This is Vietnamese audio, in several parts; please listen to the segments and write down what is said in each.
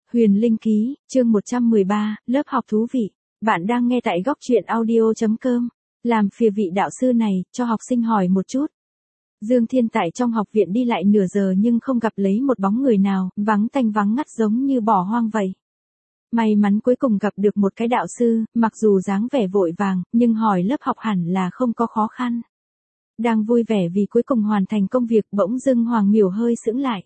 Huyền Linh Ký, chương 113, lớp học thú vị. Bạn đang nghe tại góc truyện audio.com. Làm phiền vị đạo sư này, cho học sinh hỏi một chút. Dương Thiên tại trong học viện đi lại nửa giờ nhưng không gặp lấy một bóng người nào, vắng tanh vắng ngắt giống như bỏ hoang vậy. May mắn cuối cùng gặp được một cái đạo sư, mặc dù dáng vẻ vội vàng, nhưng hỏi lớp học hẳn là không có khó khăn. Đang vui vẻ vì cuối cùng hoàn thành công việc, bỗng dưng Hoàng Miểu hơi sững lại.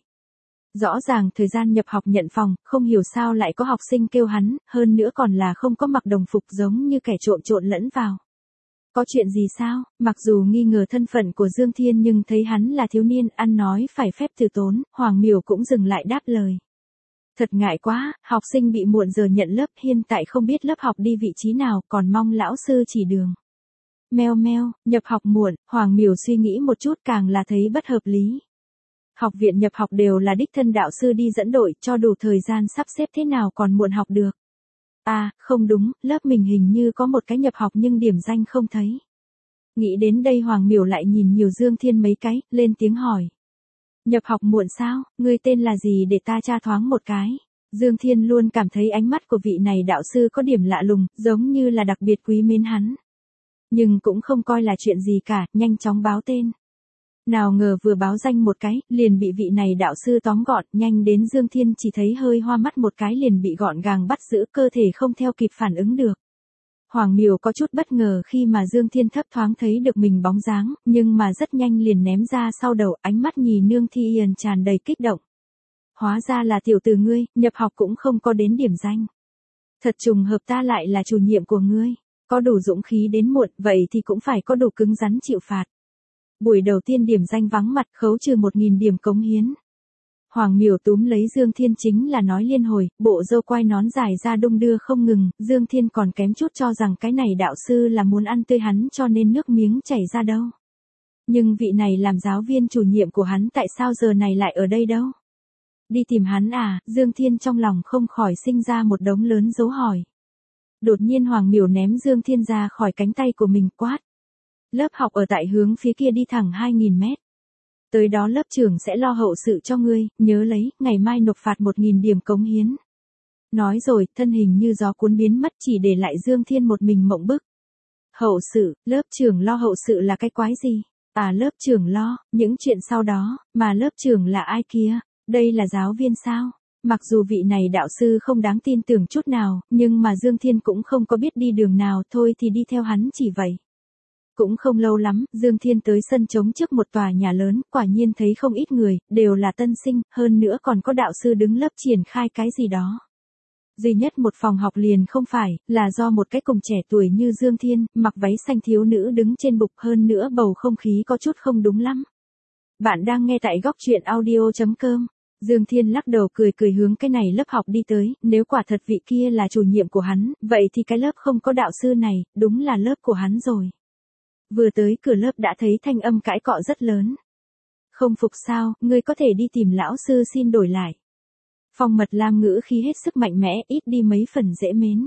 Rõ ràng thời gian nhập học nhận phòng, không hiểu sao lại có học sinh kêu hắn, hơn nữa còn là không có mặc đồng phục giống như kẻ trộn lẫn vào. Có chuyện gì sao? Mặc dù nghi ngờ thân phận của Dương Thiên nhưng thấy hắn là thiếu niên ăn nói phải phép từ tốn, Hoàng Miểu cũng dừng lại đáp lời. Thật ngại quá, học sinh bị muộn giờ nhận lớp, hiện tại không biết lớp học đi vị trí nào, còn mong lão sư chỉ đường. Meo meo, nhập học muộn, Hoàng Miểu suy nghĩ một chút càng là thấy bất hợp lý. Học viện nhập học đều là đích thân đạo sư đi dẫn đội, cho đủ thời gian sắp xếp thế nào còn muộn học được. À, không đúng, lớp mình hình như có một cái nhập học nhưng điểm danh không thấy. Nghĩ đến đây Hoàng Miểu lại nhìn nhiều Dương Thiên mấy cái, lên tiếng hỏi. Nhập học muộn sao, ngươi tên là gì để ta tra thoáng một cái. Dương Thiên luôn cảm thấy ánh mắt của vị này đạo sư có điểm lạ lùng, giống như là đặc biệt quý mến hắn. Nhưng cũng không coi là chuyện gì cả, nhanh chóng báo tên. Nào ngờ vừa báo danh một cái, liền bị vị này đạo sư tóm gọn, nhanh đến Dương Thiên chỉ thấy hơi hoa mắt một cái liền bị gọn gàng bắt giữ, cơ thể không theo kịp phản ứng được. Hoàng Miểu có chút bất ngờ khi mà Dương Thiên thấp thoáng thấy được mình bóng dáng, nhưng mà rất nhanh liền ném ra sau đầu, ánh mắt nhì nương Thi Yền tràn đầy kích động. Hóa ra là tiểu tử ngươi, nhập học cũng không có đến điểm danh. Thật trùng hợp ta lại là chủ nhiệm của ngươi, có đủ dũng khí đến muộn, vậy thì cũng phải có đủ cứng rắn chịu phạt. Buổi đầu tiên điểm danh vắng mặt, khấu trừ 1.000 điểm cống hiến. Hoàng Miểu túm lấy Dương Thiên chính là nói liên hồi, bộ râu quai nón dài ra đung đưa không ngừng, Dương Thiên còn kém chút cho rằng cái này đạo sư là muốn ăn tươi hắn cho nên nước miếng chảy ra đâu. Nhưng vị này làm giáo viên chủ nhiệm của hắn tại sao giờ này lại ở đây đâu? Đi tìm hắn à? Dương Thiên trong lòng không khỏi sinh ra một đống lớn dấu hỏi. Đột nhiên Hoàng Miểu ném Dương Thiên ra khỏi cánh tay của mình quát. Lớp học ở tại hướng phía kia đi thẳng 2.000 mét. Tới đó lớp trưởng sẽ lo hậu sự cho ngươi, nhớ lấy, ngày mai nộp phạt 1.000 điểm cống hiến. Nói rồi, thân hình như gió cuốn biến mất chỉ để lại Dương Thiên một mình mộng bức. Hậu sự, lớp trưởng lo hậu sự là cái quái gì? À, lớp trưởng lo, những chuyện sau đó, mà lớp trưởng là ai kia? Đây là giáo viên sao? Mặc dù vị này đạo sư không đáng tin tưởng chút nào, nhưng mà Dương Thiên cũng không có biết đi đường nào, thôi thì đi theo hắn chỉ vậy. Cũng không lâu lắm, Dương Thiên tới sân trống trước một tòa nhà lớn, quả nhiên thấy không ít người, đều là tân sinh, hơn nữa còn có đạo sư đứng lớp triển khai cái gì đó. Duy nhất một phòng học liền không phải, là do một cái cùng trẻ tuổi như Dương Thiên, mặc váy xanh thiếu nữ đứng trên bục, hơn nữa bầu không khí có chút không đúng lắm. Bạn đang nghe tại góc truyện audio.com. Dương Thiên lắc đầu cười hướng cái này lớp học đi tới, nếu quả thật vị kia là chủ nhiệm của hắn, vậy thì cái lớp không có đạo sư này, đúng là lớp của hắn rồi. Vừa tới cửa lớp đã thấy thanh âm cãi cọ rất lớn. Không phục sao, ngươi có thể đi tìm lão sư xin đổi lại. Phong Mật Lam ngữ khí hết sức mạnh mẽ, ít đi mấy phần dễ mến.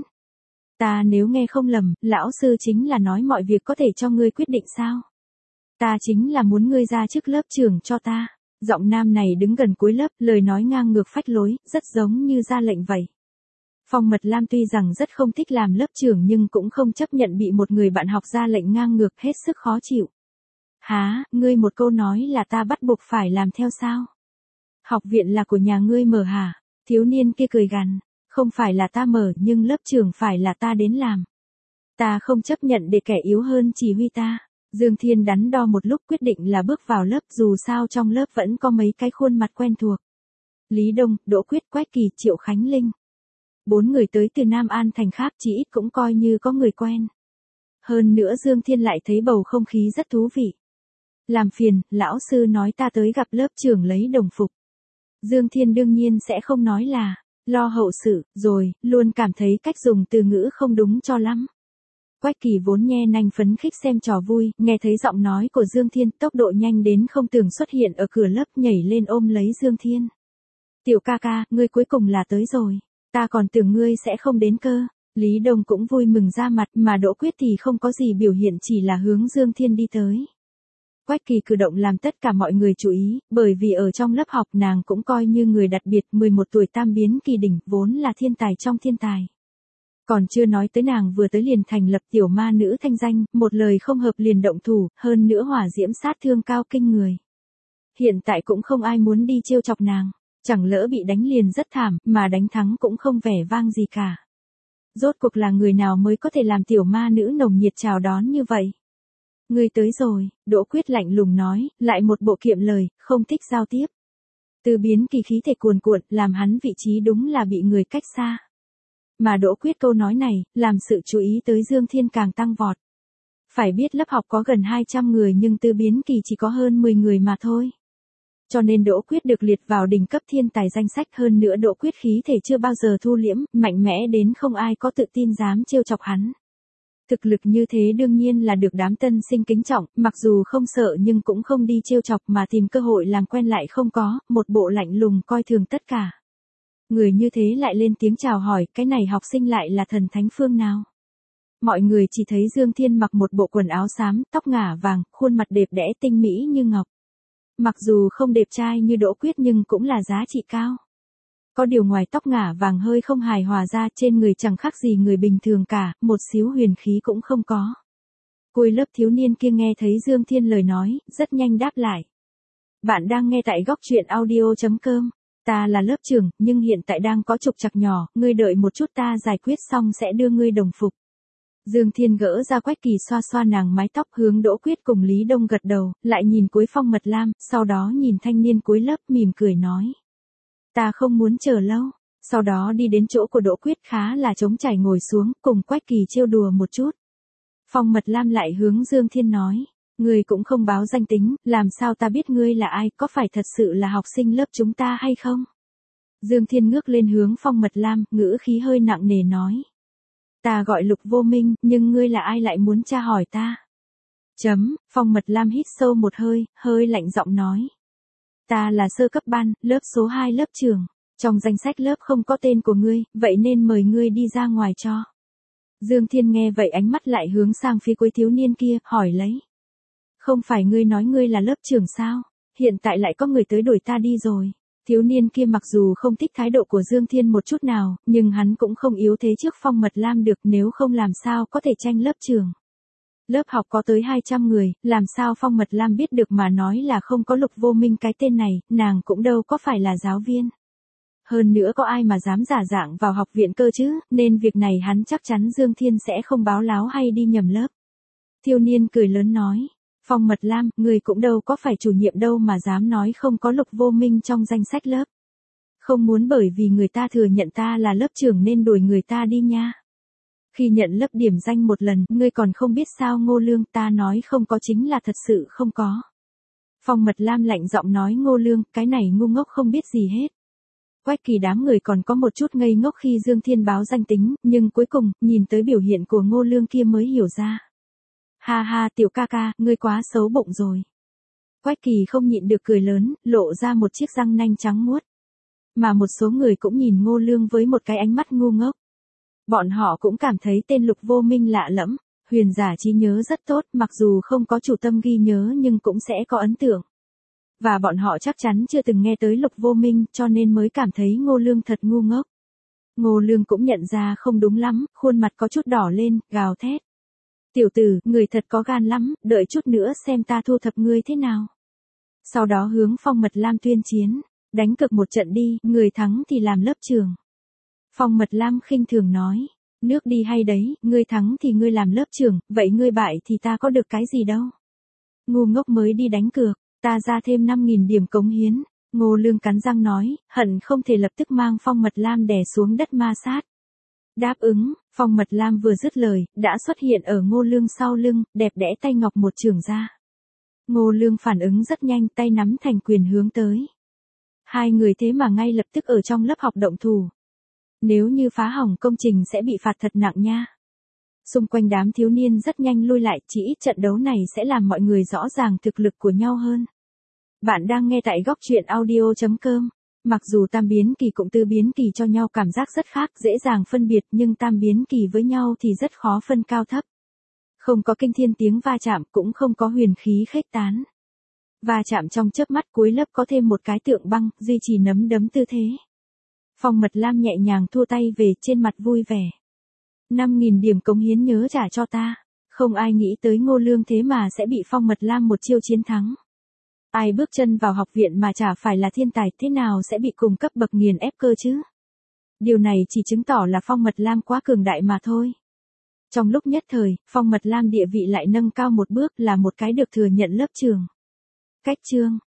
Ta nếu nghe không lầm, lão sư chính là nói mọi việc có thể cho ngươi quyết định sao? Ta chính là muốn ngươi ra chức lớp trưởng cho ta. Giọng nam này đứng gần cuối lớp, lời nói ngang ngược phách lối, rất giống như ra lệnh vậy. Phong Mật Lam tuy rằng rất không thích làm lớp trưởng nhưng cũng không chấp nhận bị một người bạn học ra lệnh ngang ngược, hết sức khó chịu. Hả, ngươi một câu nói là ta bắt buộc phải làm theo sao? Học viện là của nhà ngươi mở hả? Thiếu niên kia cười gằn, không phải là ta mở nhưng lớp trưởng phải là ta đến làm. Ta không chấp nhận để kẻ yếu hơn chỉ huy ta. Dương Thiên đắn đo một lúc quyết định là bước vào lớp, dù sao trong lớp vẫn có mấy cái khuôn mặt quen thuộc. Lý Đông, Đỗ Quyết, Quách Kỳ, Triệu Khánh Linh. 4 người tới từ Nam An thành khác chỉ ít cũng coi như có người quen. Hơn nữa Dương Thiên lại thấy bầu không khí rất thú vị. Làm phiền, lão sư nói ta tới gặp lớp trưởng lấy đồng phục. Dương Thiên đương nhiên sẽ không nói là lo hậu sự, rồi, luôn cảm thấy cách dùng từ ngữ không đúng cho lắm. Quách Kỳ vốn nhe nanh phấn khích xem trò vui, nghe thấy giọng nói của Dương Thiên, tốc độ nhanh đến không tưởng xuất hiện ở cửa lớp, nhảy lên ôm lấy Dương Thiên. Tiểu ca ca, ngươi cuối cùng là tới rồi. Ta còn tưởng ngươi sẽ không đến cơ. Lý Đông cũng vui mừng ra mặt, mà Đỗ Quyết thì không có gì biểu hiện, chỉ là hướng Dương Thiên đi tới. Quách Kỳ cử động làm tất cả mọi người chú ý, bởi vì ở trong lớp học nàng cũng coi như người đặc biệt, 11 tuổi tam biến kỳ đỉnh, vốn là thiên tài trong thiên tài. Còn chưa nói tới nàng vừa tới liền thành lập tiểu ma nữ thanh danh, một lời không hợp liền động thủ, hơn nữa hỏa diễm sát thương cao kinh người. Hiện tại cũng không ai muốn đi trêu chọc nàng, chẳng lỡ bị đánh liền rất thảm, mà đánh thắng cũng không vẻ vang gì cả. Rốt cuộc là người nào mới có thể làm tiểu ma nữ nồng nhiệt chào đón như vậy? Ngươi tới rồi, Đỗ Quyết lạnh lùng nói, lại một bộ kiệm lời, không thích giao tiếp. Từ biến kỳ khí thể cuồn cuộn, làm hắn vị trí đúng là bị người cách xa. Mà Đỗ Quyết câu nói này, làm sự chú ý tới Dương Thiên càng tăng vọt. Phải biết lớp học có gần 200 người nhưng Từ biến kỳ chỉ có hơn 10 người mà thôi. Cho nên Đỗ Quyết được liệt vào đỉnh cấp thiên tài danh sách, hơn nữa Đỗ Quyết khí thể chưa bao giờ thu liễm, mạnh mẽ đến không ai có tự tin dám trêu chọc hắn. Thực lực như thế đương nhiên là được đám tân sinh kính trọng, mặc dù không sợ nhưng cũng không đi trêu chọc mà tìm cơ hội làm quen lại không có, một bộ lạnh lùng coi thường tất cả. Người như thế lại lên tiếng chào hỏi, cái này học sinh lại là thần thánh phương nào? Mọi người chỉ thấy Dương Thiên mặc một bộ quần áo xám, tóc ngả vàng, khuôn mặt đẹp đẽ tinh mỹ như ngọc. Mặc dù không đẹp trai như Đỗ Quyết nhưng cũng là giá trị cao. Có điều ngoài tóc ngả vàng hơi không hài hòa ra, trên người chẳng khác gì người bình thường cả, một xíu huyền khí cũng không có. Cuối lớp thiếu niên kia nghe thấy Dương Thiên lời nói, rất nhanh đáp lại. Bạn đang nghe tại góc truyện audio.com. Ta là lớp trưởng, nhưng hiện tại đang có trục trặc nhỏ, ngươi đợi một chút ta giải quyết xong sẽ đưa ngươi đồng phục. Dương Thiên gỡ ra Quách Kỳ xoa xoa nàng mái tóc, hướng Đỗ Quyết cùng Lý Đông gật đầu, lại nhìn cuối Phong Mật Lam, sau đó nhìn thanh niên cuối lớp mỉm cười nói. Ta không muốn chờ lâu, sau đó đi đến chỗ của Đỗ Quyết khá là trống trải ngồi xuống, cùng Quách Kỳ trêu đùa một chút. Phong Mật Lam lại hướng Dương Thiên nói, ngươi cũng không báo danh tính, làm sao ta biết ngươi là ai, có phải thật sự là học sinh lớp chúng ta hay không? Dương Thiên ngước lên hướng Phong Mật Lam, ngữ khí hơi nặng nề nói. Ta gọi Lục Vô Minh, nhưng ngươi là ai lại muốn tra hỏi ta? Phong Mật Lam hít sâu một hơi, hơi lạnh giọng nói. Ta là sơ cấp ban, lớp số 2 lớp trưởng. Trong danh sách lớp không có tên của ngươi, vậy nên mời ngươi đi ra ngoài cho. Dương Thiên nghe vậy ánh mắt lại hướng sang phía cuối thiếu niên kia, hỏi lấy. Không phải ngươi nói ngươi là lớp trưởng sao? Hiện tại lại có người tới đuổi ta đi rồi. Thiếu niên kia mặc dù không thích thái độ của Dương Thiên một chút nào, nhưng hắn cũng không yếu thế trước Phong Mật Lam được, nếu không làm sao có thể tranh lớp trưởng. Lớp học có tới 200 người, làm sao Phong Mật Lam biết được mà nói là không có Lục Vô Minh cái tên này, nàng cũng đâu có phải là giáo viên. Hơn nữa có ai mà dám giả dạng vào học viện cơ chứ, nên việc này hắn chắc chắn Dương Thiên sẽ không báo láo hay đi nhầm lớp. Thiếu niên cười lớn nói. Phong Mật Lam, người cũng đâu có phải chủ nhiệm đâu mà dám nói không có Lục Vô Minh trong danh sách lớp. Không muốn bởi vì người ta thừa nhận ta là lớp trưởng nên đuổi người ta đi nha. Khi nhận lớp điểm danh một lần, ngươi còn không biết sao Ngô Lương, ta nói không có chính là thật sự không có. Phong Mật Lam lạnh giọng nói Ngô Lương, cái này ngu ngốc không biết gì hết. Quách Kỳ đám người còn có một chút ngây ngốc khi Dương Thiên báo danh tính, nhưng cuối cùng, nhìn tới biểu hiện của Ngô Lương kia mới hiểu ra. Ha ha tiểu ca ca, ngươi quá xấu bụng rồi. Quách Kỳ không nhịn được cười lớn, lộ ra một chiếc răng nanh trắng muốt. Mà một số người cũng nhìn Ngô Lương với một cái ánh mắt ngu ngốc. Bọn họ cũng cảm thấy tên Lục Vô Minh lạ lẫm, huyền giả trí nhớ rất tốt, mặc dù không có chủ tâm ghi nhớ nhưng cũng sẽ có ấn tượng. Và bọn họ chắc chắn chưa từng nghe tới Lục Vô Minh cho nên mới cảm thấy Ngô Lương thật ngu ngốc. Ngô Lương cũng nhận ra không đúng lắm, khuôn mặt có chút đỏ lên, gào thét. Tiểu tử, người thật có gan lắm, đợi chút nữa xem ta thu thập ngươi thế nào. Sau đó hướng Phong Mật Lam tuyên chiến, đánh cược một trận đi, người thắng thì làm lớp trưởng. Phong Mật Lam khinh thường nói, nước đi hay đấy, ngươi thắng thì ngươi làm lớp trưởng, vậy ngươi bại thì ta có được cái gì đâu. Ngu ngốc mới đi đánh cược, ta ra thêm 5.000 điểm cống hiến. Ngô Lương cắn răng nói, hận không thể lập tức mang Phong Mật Lam đè xuống đất ma sát. Đáp ứng, Phong Mật Lam vừa dứt lời, đã xuất hiện ở Ngô Lương sau lưng, đẹp đẽ tay ngọc một chưởng ra. Ngô Lương phản ứng rất nhanh, tay nắm thành quyền hướng tới. Hai người thế mà ngay lập tức ở trong lớp học động thủ. Nếu như phá hỏng công trình sẽ bị phạt thật nặng nha. Xung quanh đám thiếu niên rất nhanh lui lại, chỉ ít trận đấu này sẽ làm mọi người rõ ràng thực lực của nhau hơn. Bạn đang nghe tại góc truyện audio.com. Mặc dù tam biến kỳ cùng tứ biến kỳ cho nhau cảm giác rất khác, dễ dàng phân biệt, nhưng tam biến kỳ với nhau thì rất khó phân cao thấp. Không có kinh thiên tiếng va chạm, cũng không có huyền khí khuếch tán. Va chạm trong chớp mắt, cuối lớp có thêm một cái tượng băng, duy trì nắm đấm tư thế. Phong Mật Lam nhẹ nhàng thua tay về, trên mặt vui vẻ. 5.000 điểm cống hiến nhớ trả cho ta. Không ai nghĩ tới Ngô Lương thế mà sẽ bị Phong Mật Lam một chiêu chiến thắng. Ai bước chân vào học viện mà chả phải là thiên tài, thế nào sẽ bị cùng cấp bậc nghiền ép cơ chứ? Điều này chỉ chứng tỏ là Phong Mật Lam quá cường đại mà thôi. Trong lúc nhất thời, Phong Mật Lam địa vị lại nâng cao một bước, là một cái được thừa nhận lớp trường. Cách chương